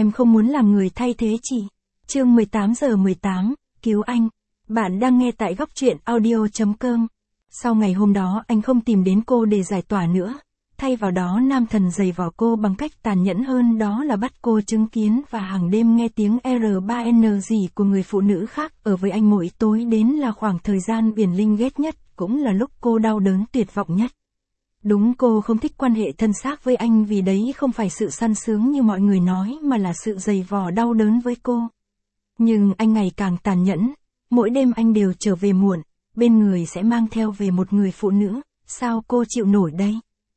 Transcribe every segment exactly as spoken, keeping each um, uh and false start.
Em không muốn làm người thay thế chị. Chương mười tám giờ mười tám, cứu anh. Bạn đang nghe tại góc truyện audio chấm com. Sau ngày hôm đó anh không tìm đến cô để giải tỏa nữa. Thay vào đó nam thần giày vò cô bằng cách tàn nhẫn hơn, đó là bắt cô chứng kiến và hàng đêm nghe tiếng R ba N gì của người phụ nữ khác ở với anh. Mỗi tối đến là khoảng thời gian Uyển Linh ghét nhất, cũng là lúc cô đau đớn tuyệt vọng nhất. Đúng, cô không thích quan hệ thân xác với anh vì đấy không phải sự săn sướng như mọi người nói mà là sự giày vò đau đớn với cô. Nhưng anh ngày càng tàn nhẫn, mỗi đêm anh đều trở về muộn, bên người sẽ mang theo về một người phụ nữ, sao cô chịu nổi đây?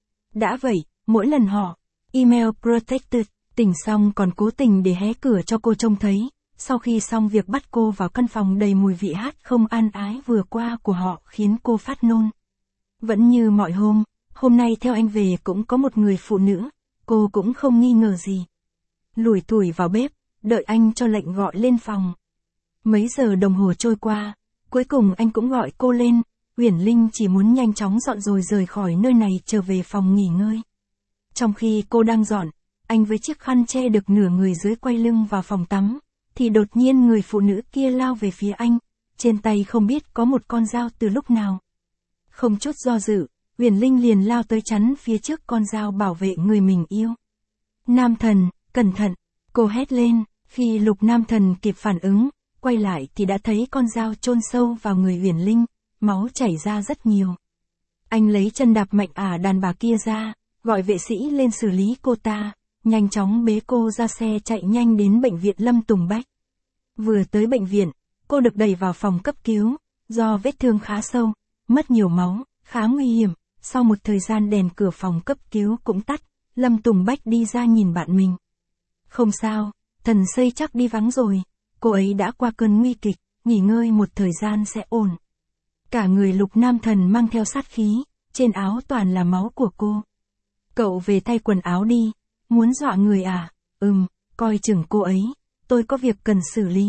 Đã vậy, mỗi lần họ, email protected, tỉnh xong còn cố tình để hé cửa cho cô trông thấy, sau khi xong việc bắt cô vào căn phòng đầy mùi vị hát không an ái vừa qua của họ khiến cô phát nôn. Vẫn như mọi hôm, hôm nay theo anh về cũng có một người phụ nữ, cô cũng không nghi ngờ gì. Lủi thủi vào bếp, đợi anh cho lệnh gọi lên phòng. Mấy giờ đồng hồ trôi qua, cuối cùng anh cũng gọi cô lên. Uyển Linh chỉ muốn nhanh chóng dọn rồi rời khỏi nơi này trở về phòng nghỉ ngơi. Trong khi cô đang dọn, anh với chiếc khăn che được nửa người dưới quay lưng vào phòng tắm, thì đột nhiên người phụ nữ kia lao về phía anh, trên tay không biết có một con dao từ lúc nào. Không chút do dự, Uyển Linh liền lao tới chắn phía trước con dao bảo vệ người mình yêu. Nam thần, cẩn thận, cô hét lên, khi Lục Nam thần kịp phản ứng, quay lại thì đã thấy con dao chôn sâu vào người Uyển Linh, máu chảy ra rất nhiều. Anh lấy chân đạp mạnh ả đàn bà kia ra, gọi vệ sĩ lên xử lý cô ta, nhanh chóng bế cô ra xe chạy nhanh đến bệnh viện Lâm Tùng Bách. Vừa tới bệnh viện, cô được đẩy vào phòng cấp cứu, do vết thương khá sâu, mất nhiều máu, khá nguy hiểm. Sau một thời gian đèn cửa phòng cấp cứu cũng tắt, Lâm Tùng Bách đi ra nhìn bạn mình. Không sao, thần xây chắc đi vắng rồi, cô ấy đã qua cơn nguy kịch, nghỉ ngơi một thời gian sẽ ổn. Cả người Lục Nam thần mang theo sát khí, trên áo toàn là máu của cô. Cậu về thay quần áo đi, muốn dọa người à? Ừm, coi chừng cô ấy, tôi có việc cần xử lý.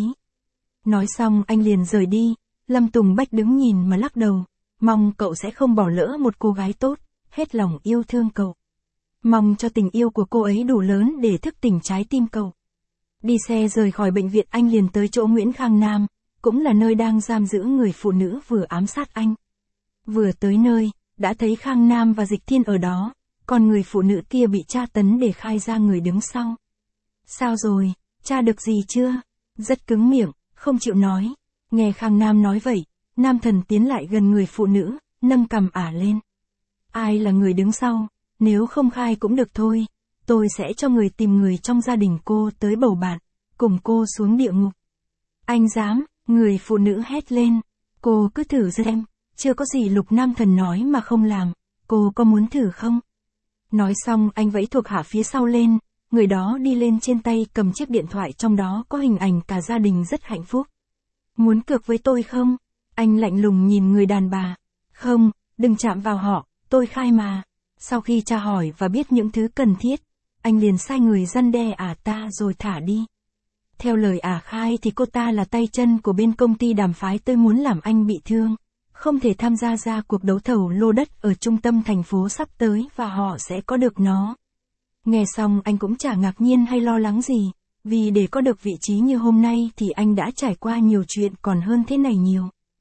Nói xong anh liền rời đi, Lâm Tùng Bách đứng nhìn mà lắc đầu. Mong cậu sẽ không bỏ lỡ một cô gái tốt, hết lòng yêu thương cậu. Mong cho tình yêu của cô ấy đủ lớn để thức tỉnh trái tim cậu. Đi xe rời khỏi bệnh viện anh liền tới chỗ Nguyễn Khang Nam, cũng là nơi đang giam giữ người phụ nữ vừa ám sát anh. Vừa tới nơi, đã thấy Khang Nam và Dịch Thiên ở đó, còn người phụ nữ kia bị tra tấn để khai ra người đứng sau. Sao rồi, tra được gì chưa? Rất cứng miệng, không chịu nói. Nghe Khang Nam nói vậy, nam thần tiến lại gần người phụ nữ, nâng cằm ả lên. Ai là người đứng sau? Nếu không khai cũng được thôi, tôi sẽ cho người tìm người trong gia đình cô tới bầu bạn, cùng cô xuống địa ngục. Anh dám? Người phụ nữ hét lên. Cô cứ thử xem, chưa có gì Lục Nam thần nói mà không làm, cô có muốn thử không? Nói xong anh vẫy thuộc hạ phía sau lên, người đó đi lên trên tay cầm chiếc điện thoại trong đó có hình ảnh cả gia đình rất hạnh phúc. Muốn cược với tôi không? Anh lạnh lùng nhìn người đàn bà. Không, đừng chạm vào họ, tôi khai mà. Sau khi tra hỏi và biết những thứ cần thiết, anh liền sai người răn đe ả ta rồi thả đi. Theo lời ả khai thì cô ta là tay chân của bên công ty đàm phái tôi muốn làm anh bị thương, không thể tham gia ra cuộc đấu thầu lô đất ở trung tâm thành phố sắp tới và họ sẽ có được nó. Nghe xong anh cũng chả ngạc nhiên hay lo lắng gì, vì để có được vị trí như hôm nay thì anh đã trải qua nhiều chuyện còn hơn thế này nhiều.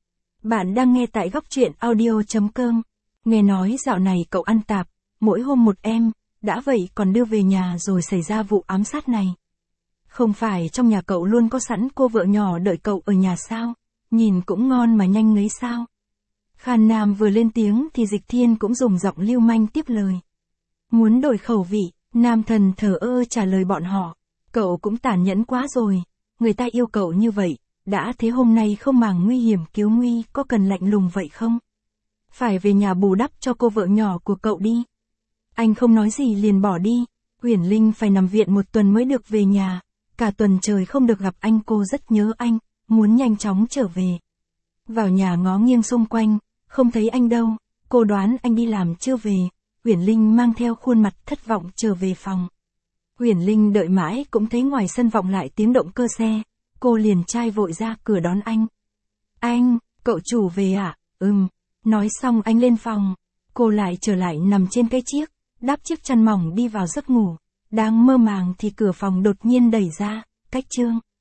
Bạn đang nghe tại góc truyện audio chấm com. Nghe nói dạo này cậu ăn tạp, mỗi hôm một em, đã vậy còn đưa về nhà rồi xảy ra vụ ám sát này. Không phải trong nhà cậu luôn có sẵn cô vợ nhỏ đợi cậu ở nhà sao? Nhìn cũng ngon mà nhanh ngấy sao? Khan Nam vừa lên tiếng thì Dịch Thiên cũng dùng giọng lưu manh tiếp lời. Muốn đổi khẩu vị, nam thần thờ ơ trả lời bọn họ. Cậu cũng tàn nhẫn quá rồi, người ta yêu cậu như vậy, đã thế hôm nay không màng nguy hiểm cứu nguy có cần lạnh lùng vậy không? Phải về nhà bù đắp cho cô vợ nhỏ của cậu đi. Anh không nói gì liền bỏ đi, Uyển Linh phải nằm viện một tuần mới được về nhà, cả tuần trời không được gặp anh cô rất nhớ anh, muốn nhanh chóng trở về. Vào nhà ngó nghiêng xung quanh, không thấy anh đâu, cô đoán anh đi làm chưa về, Uyển Linh mang theo khuôn mặt thất vọng trở về phòng. Uyển Linh đợi mãi cũng thấy ngoài sân vọng lại tiếng động cơ xe, cô liền trai vội ra cửa đón anh. Anh, cậu chủ về à? Ừm. Nói xong anh lên phòng, cô lại trở lại nằm trên cái chiếc, đắp chiếc chăn mỏng đi vào giấc ngủ, Đang mơ màng thì cửa phòng đột nhiên đẩy ra, cách Trương.